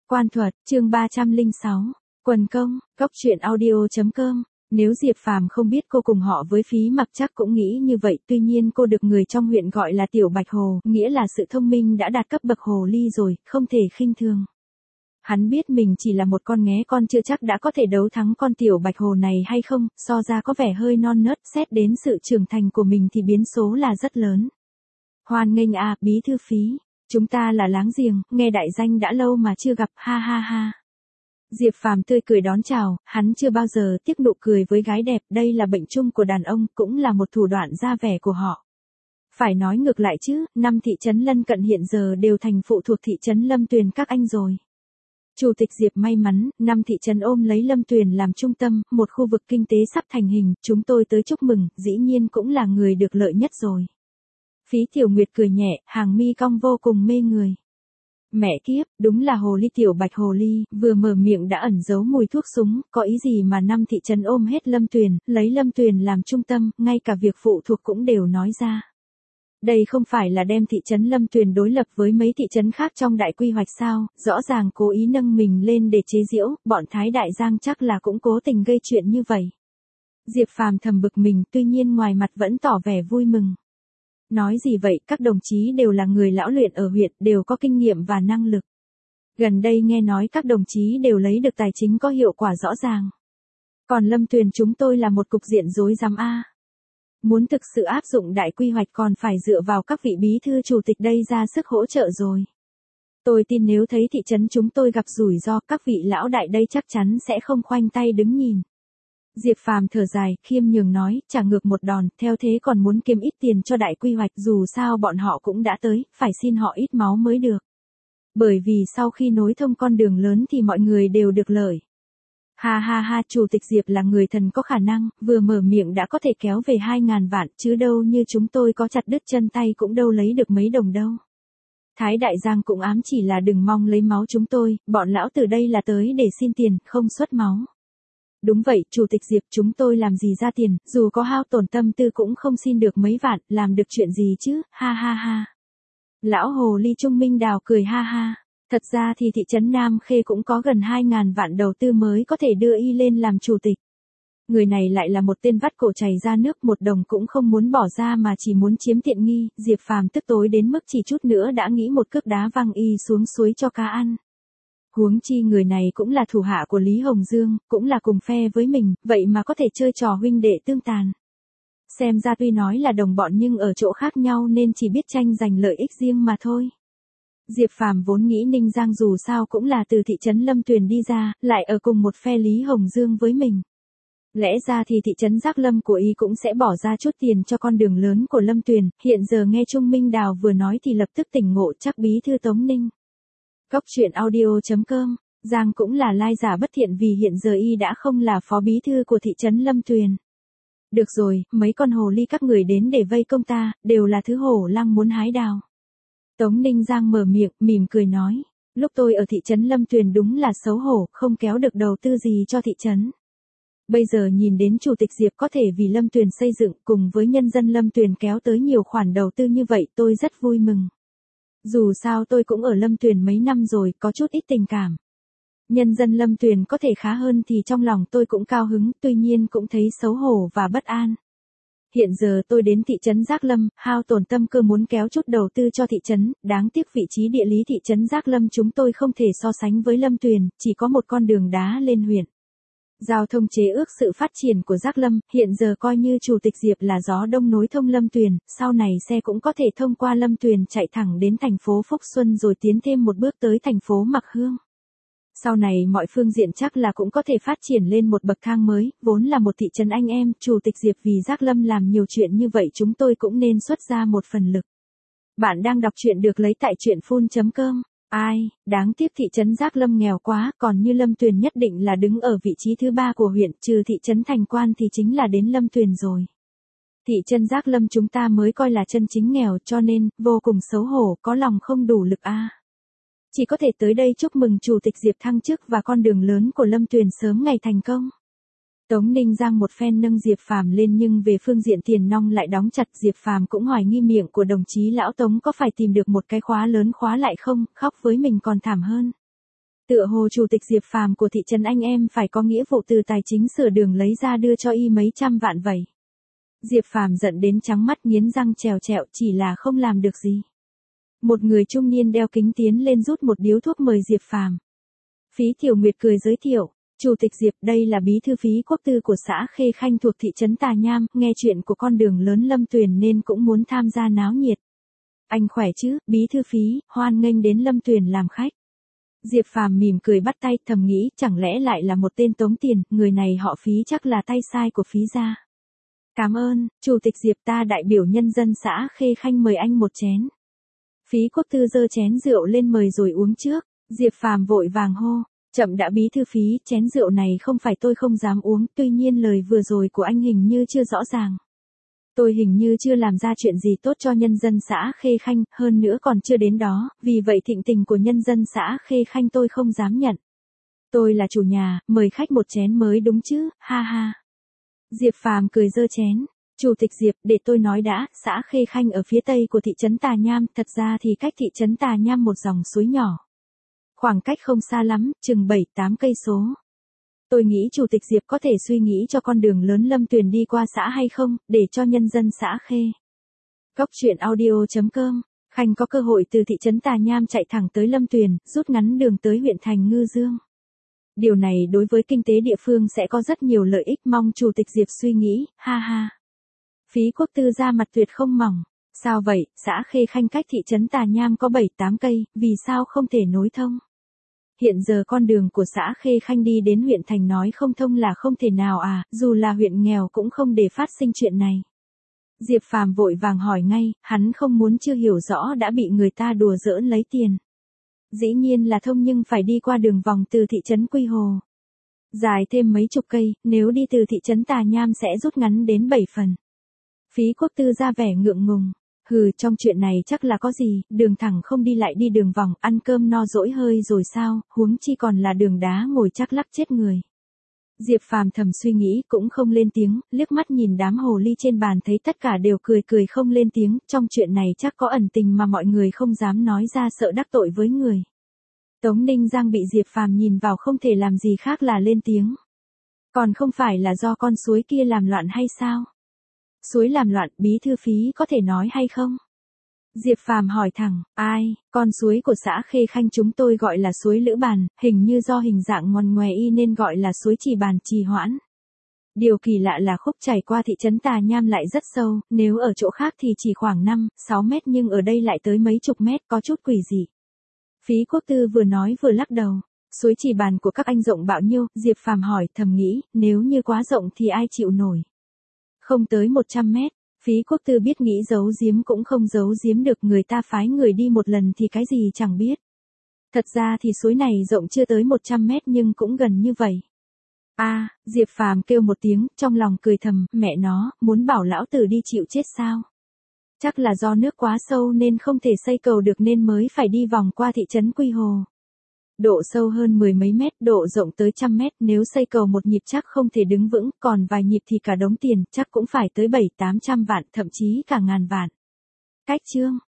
Quan thuật, chương 306. Quần công, Cốc truyện audio.com. Nếu Diệp Phàm không biết cô cùng họ với Phí Mặc chắc cũng nghĩ như vậy, tuy nhiên cô được người trong huyện gọi là Tiểu Bạch Hồ, nghĩa là sự thông minh đã đạt cấp bậc hồ ly rồi, không thể khinh thường. Hắn biết mình chỉ là một con nghé con chưa chắc đã có thể đấu thắng con Tiểu Bạch Hồ này hay không, so ra có vẻ hơi non nớt, xét đến sự trưởng thành của mình thì biến số là rất lớn. Hoan nghênh à, bí thư Phí. Chúng ta là láng giềng, nghe đại danh đã lâu mà chưa gặp, ha ha ha. Diệp Phàm tươi cười đón chào, hắn chưa bao giờ tiếc nụ cười với gái đẹp, đây là bệnh chung của đàn ông, cũng là một thủ đoạn ra vẻ của họ. Phải nói ngược lại chứ, 5 thị trấn lân cận hiện giờ đều thành phụ thuộc thị trấn Lâm Tuyền các anh rồi. Chủ tịch Diệp may mắn, 5 thị trấn ôm lấy Lâm Tuyền làm trung tâm, một khu vực kinh tế sắp thành hình, chúng tôi tới chúc mừng, dĩ nhiên cũng là người được lợi nhất rồi. Phí Tiểu Nguyệt cười nhẹ, hàng mi cong vô cùng mê người. Mẹ kiếp, đúng là hồ ly Tiểu Bạch Hồ ly, vừa mở miệng đã ẩn giấu mùi thuốc súng, có ý gì mà 5 thị trấn ôm hết Lâm Tuyền, lấy Lâm Tuyền làm trung tâm, ngay cả việc phụ thuộc cũng đều nói ra. Đây không phải là đem thị trấn Lâm Tuyền đối lập với mấy thị trấn khác trong đại quy hoạch sao, rõ ràng cố ý nâng mình lên để chế giễu, bọn Thái Đại Giang chắc là cũng cố tình gây chuyện như vậy. Diệp Phàm thầm bực mình, tuy nhiên ngoài mặt vẫn tỏ vẻ vui mừng. Nói gì vậy, các đồng chí đều là người lão luyện ở huyện, đều có kinh nghiệm và năng lực. Gần đây nghe nói các đồng chí đều lấy được tài chính có hiệu quả rõ ràng. Còn Lâm Tuyền chúng tôi là một cục diện rối rắm a. Muốn thực sự áp dụng đại quy hoạch còn phải dựa vào các vị bí thư chủ tịch đây ra sức hỗ trợ rồi. Tôi tin nếu thấy thị trấn chúng tôi gặp rủi ro, các vị lão đại đây chắc chắn sẽ không khoanh tay đứng nhìn. Diệp Phàm thở dài, khiêm nhường nói, trả ngược một đòn, theo thế còn muốn kiếm ít tiền cho đại quy hoạch, dù sao bọn họ cũng đã tới, phải xin họ ít máu mới được. Bởi vì sau khi nối thông con đường lớn thì mọi người đều được lợi. Ha ha ha, chủ tịch Diệp là người thần có khả năng, vừa mở miệng đã có thể kéo về 2.000 vạn, chứ đâu như chúng tôi có chặt đứt chân tay cũng đâu lấy được mấy đồng đâu. Thái Đại Giang cũng ám chỉ là đừng mong lấy máu chúng tôi, bọn lão từ đây là tới để xin tiền, không xuất máu. Đúng vậy, chủ tịch Diệp, chúng tôi làm gì ra tiền, dù có hao tổn tâm tư cũng không xin được mấy vạn, làm được chuyện gì chứ, ha ha ha. Lão hồ ly Trung Minh Đào cười ha ha. Thật ra thì thị trấn Nam Khê cũng có gần 2.000 vạn đầu tư mới có thể đưa y lên làm chủ tịch. Người này lại là một tên vắt cổ chảy ra nước, một đồng cũng không muốn bỏ ra mà chỉ muốn chiếm tiện nghi, Diệp Phàm tức tối đến mức chỉ chút nữa đã nghĩ một cước đá văng y xuống suối cho cá ăn. Huống chi người này cũng là thủ hạ của Lý Hồng Dương, cũng là cùng phe với mình, vậy mà có thể chơi trò huynh đệ tương tàn. Xem ra tuy nói là đồng bọn nhưng ở chỗ khác nhau nên chỉ biết tranh giành lợi ích riêng mà thôi. Diệp Phàm vốn nghĩ Ninh Giang dù sao cũng là từ thị trấn Lâm Tuyền đi ra, lại ở cùng một phe Lý Hồng Dương với mình. Lẽ ra thì thị trấn Giác Lâm của y cũng sẽ bỏ ra chút tiền cho con đường lớn của Lâm Tuyền, hiện giờ nghe Trung Minh Đào vừa nói thì lập tức tỉnh ngộ, chắc bí thư Tống Ninh. Cốc truyện audio.com, Giang cũng là lai giả bất thiện vì hiện giờ y đã không là phó bí thư của thị trấn Lâm Tuyền. Được rồi, mấy con hồ ly các người đến để vây công ta, đều là thứ hổ lăng muốn hái đào. Tống Ninh Giang mở miệng, mỉm cười nói, lúc tôi ở thị trấn Lâm Tuyền đúng là xấu hổ, không kéo được đầu tư gì cho thị trấn. Bây giờ nhìn đến chủ tịch Diệp có thể vì Lâm Tuyền xây dựng cùng với nhân dân Lâm Tuyền kéo tới nhiều khoản đầu tư như vậy tôi rất vui mừng. Dù sao tôi cũng ở Lâm Tuyền mấy năm rồi, có chút ít tình cảm. Nhân dân Lâm Tuyền có thể khá hơn thì trong lòng tôi cũng cao hứng, tuy nhiên cũng thấy xấu hổ và bất an. Hiện giờ tôi đến thị trấn Giác Lâm, hao tổn tâm cơ muốn kéo chút đầu tư cho thị trấn, đáng tiếc vị trí địa lý thị trấn Giác Lâm chúng tôi không thể so sánh với Lâm Tuyền, chỉ có một con đường đá lên huyện. Giao thông chế ước sự phát triển của Giác Lâm, hiện giờ coi như chủ tịch Diệp là gió đông nối thông Lâm Tuyền, sau này xe cũng có thể thông qua Lâm Tuyền chạy thẳng đến thành phố Phúc Xuân rồi tiến thêm một bước tới thành phố Mặc Hương. Sau này mọi phương diện chắc là cũng có thể phát triển lên một bậc thang mới, vốn là một thị trấn anh em, chủ tịch Diệp vì Giác Lâm làm nhiều chuyện như vậy chúng tôi cũng nên xuất ra một phần lực. Bạn đang đọc truyện được lấy tại truyện full.com. Ai, đáng tiếc thị trấn Giác Lâm nghèo quá, còn như Lâm Tuyền nhất định là đứng ở vị trí thứ 3 của huyện, trừ thị trấn Thành Quan thì chính là đến Lâm Tuyền rồi. Thị trấn Giác Lâm chúng ta mới coi là chân chính nghèo cho nên, vô cùng xấu hổ, có lòng không đủ lực a. Chỉ có thể tới đây chúc mừng chủ tịch Diệp thăng chức và con đường lớn của Lâm Tuyền sớm ngày thành công. Tống Ninh Giang một phen nâng Diệp Phàm lên nhưng về phương diện tiền nong lại đóng chặt, Diệp Phàm cũng hoài nghi miệng của đồng chí lão Tống có phải tìm được một cái khóa lớn khóa lại không, khóc với mình còn thảm hơn. Tựa hồ chủ tịch Diệp Phàm của thị trấn anh em phải có nghĩa vụ từ tài chính sửa đường lấy ra đưa cho y mấy trăm vạn vậy. Diệp Phàm giận đến trắng mắt nghiến răng trèo trẹo, chỉ là không làm được gì. Một người trung niên đeo kính tiến lên rút một điếu thuốc mời Diệp Phàm. Phí Tiểu Nguyệt cười giới thiệu, Chủ tịch Diệp đây là bí thư phí quốc tư của xã Khê Khanh thuộc thị trấn Tà Nham, nghe chuyện của con đường lớn Lâm Tuyền nên cũng muốn tham gia náo nhiệt. Anh khỏe chứ, bí thư phí, hoan nghênh đến Lâm Tuyền làm khách. Diệp Phàm mỉm cười bắt tay, thầm nghĩ chẳng lẽ lại là một tên tống tiền, người này họ Phí chắc là tay sai của Phí gia. Cảm ơn, Chủ tịch Diệp, ta đại biểu nhân dân xã Khê Khanh mời anh một chén. Phí quốc tư giơ chén rượu lên mời rồi uống trước. Diệp Phàm vội vàng hô, chậm đã bí thư Phí, chén rượu này không phải tôi không dám uống, tuy nhiên lời vừa rồi của anh hình như chưa rõ ràng. Tôi hình như chưa làm ra chuyện gì tốt cho nhân dân xã Khê Khanh, hơn nữa còn chưa đến đó, vì vậy thịnh tình của nhân dân xã Khê Khanh tôi không dám nhận. Tôi là chủ nhà, mời khách một chén mới đúng chứ, ha ha. Diệp Phàm cười giơ chén. Chủ tịch Diệp, để tôi nói đã, xã Khê Khanh ở phía tây của thị trấn Tà Nham, thật ra thì cách thị trấn Tà Nham một dòng suối nhỏ. Khoảng cách không xa lắm, chừng 7-8 cây số. Tôi nghĩ Chủ tịch Diệp có thể suy nghĩ cho con đường lớn Lâm Tuyền đi qua xã hay không, để cho nhân dân xã Khê. Cốc truyện audio.com, Khanh có cơ hội từ thị trấn Tà Nham chạy thẳng tới Lâm Tuyền, rút ngắn đường tới huyện thành Ngư Dương. Điều này đối với kinh tế địa phương sẽ có rất nhiều lợi ích, mong Chủ tịch Diệp suy nghĩ, ha ha. Phí quốc tư ra mặt tuyệt không mỏng. Sao vậy, xã Khê Khanh cách thị trấn Tà Nham có 7-8 cây, vì sao không thể nối thông? Hiện giờ con đường của xã Khê Khanh đi đến huyện thành nói không thông là không thể nào à, dù là huyện nghèo cũng không để phát sinh chuyện này. Diệp Phàm vội vàng hỏi ngay, hắn không muốn chưa hiểu rõ đã bị người ta đùa giỡn lấy tiền. Dĩ nhiên là thông nhưng phải đi qua đường vòng từ thị trấn Quy Hồ. Dài thêm mấy chục cây, nếu đi từ thị trấn Tà Nham sẽ rút ngắn đến 7 phần. Phí quốc tư ra vẻ ngượng ngùng. Hừ, trong chuyện này chắc là có gì, đường thẳng không đi lại đi đường vòng, ăn cơm no dỗi hơi rồi sao, huống chi còn là đường đá ngồi chắc lắc chết người. Diệp Phàm thầm suy nghĩ cũng không lên tiếng, liếc mắt nhìn đám hồ ly trên bàn thấy tất cả đều cười cười không lên tiếng, trong chuyện này chắc có ẩn tình mà mọi người không dám nói ra sợ đắc tội với người. Tống Ninh Giang bị Diệp Phàm nhìn vào không thể làm gì khác là lên tiếng. Còn không phải là do con suối kia làm loạn hay sao? Suối làm loạn, bí thư Phí có thể nói hay không? Diệp Phàm hỏi thẳng, ai, con suối của xã Khê Khanh chúng tôi gọi là suối Lữ Bàn, hình như do hình dạng ngoằn ngoè y nên gọi là suối Trì Bàn Trì Hoãn. Điều kỳ lạ là khúc chảy qua thị trấn Tà Nham lại rất sâu, nếu ở chỗ khác thì chỉ khoảng 5-6 mét nhưng ở đây lại tới mấy chục mét, có chút quỷ dị. Phí quốc tư vừa nói vừa lắc đầu. Suối Trì Bàn của các anh rộng bao nhiêu? Diệp Phàm hỏi, thầm nghĩ, nếu như quá rộng thì ai chịu nổi. Không tới 100 mét. Phí quốc tư biết nghĩ giấu giếm cũng không giấu giếm được, người ta phái người đi một lần thì cái gì chẳng biết. Thật ra thì suối này rộng chưa tới 100 mét nhưng cũng gần như vậy. À, Diệp Phàm kêu một tiếng, trong lòng cười thầm, mẹ nó, muốn bảo lão tử đi chịu chết sao? Chắc là do nước quá sâu nên không thể xây cầu được nên mới phải đi vòng qua thị trấn Quy Hồ. Độ sâu hơn 10 mấy mét, độ rộng tới 100 mét, nếu xây cầu một nhịp chắc không thể đứng vững, còn vài nhịp thì cả đống tiền, chắc cũng phải tới 700-800 vạn, thậm chí cả ngàn vạn. Cách chương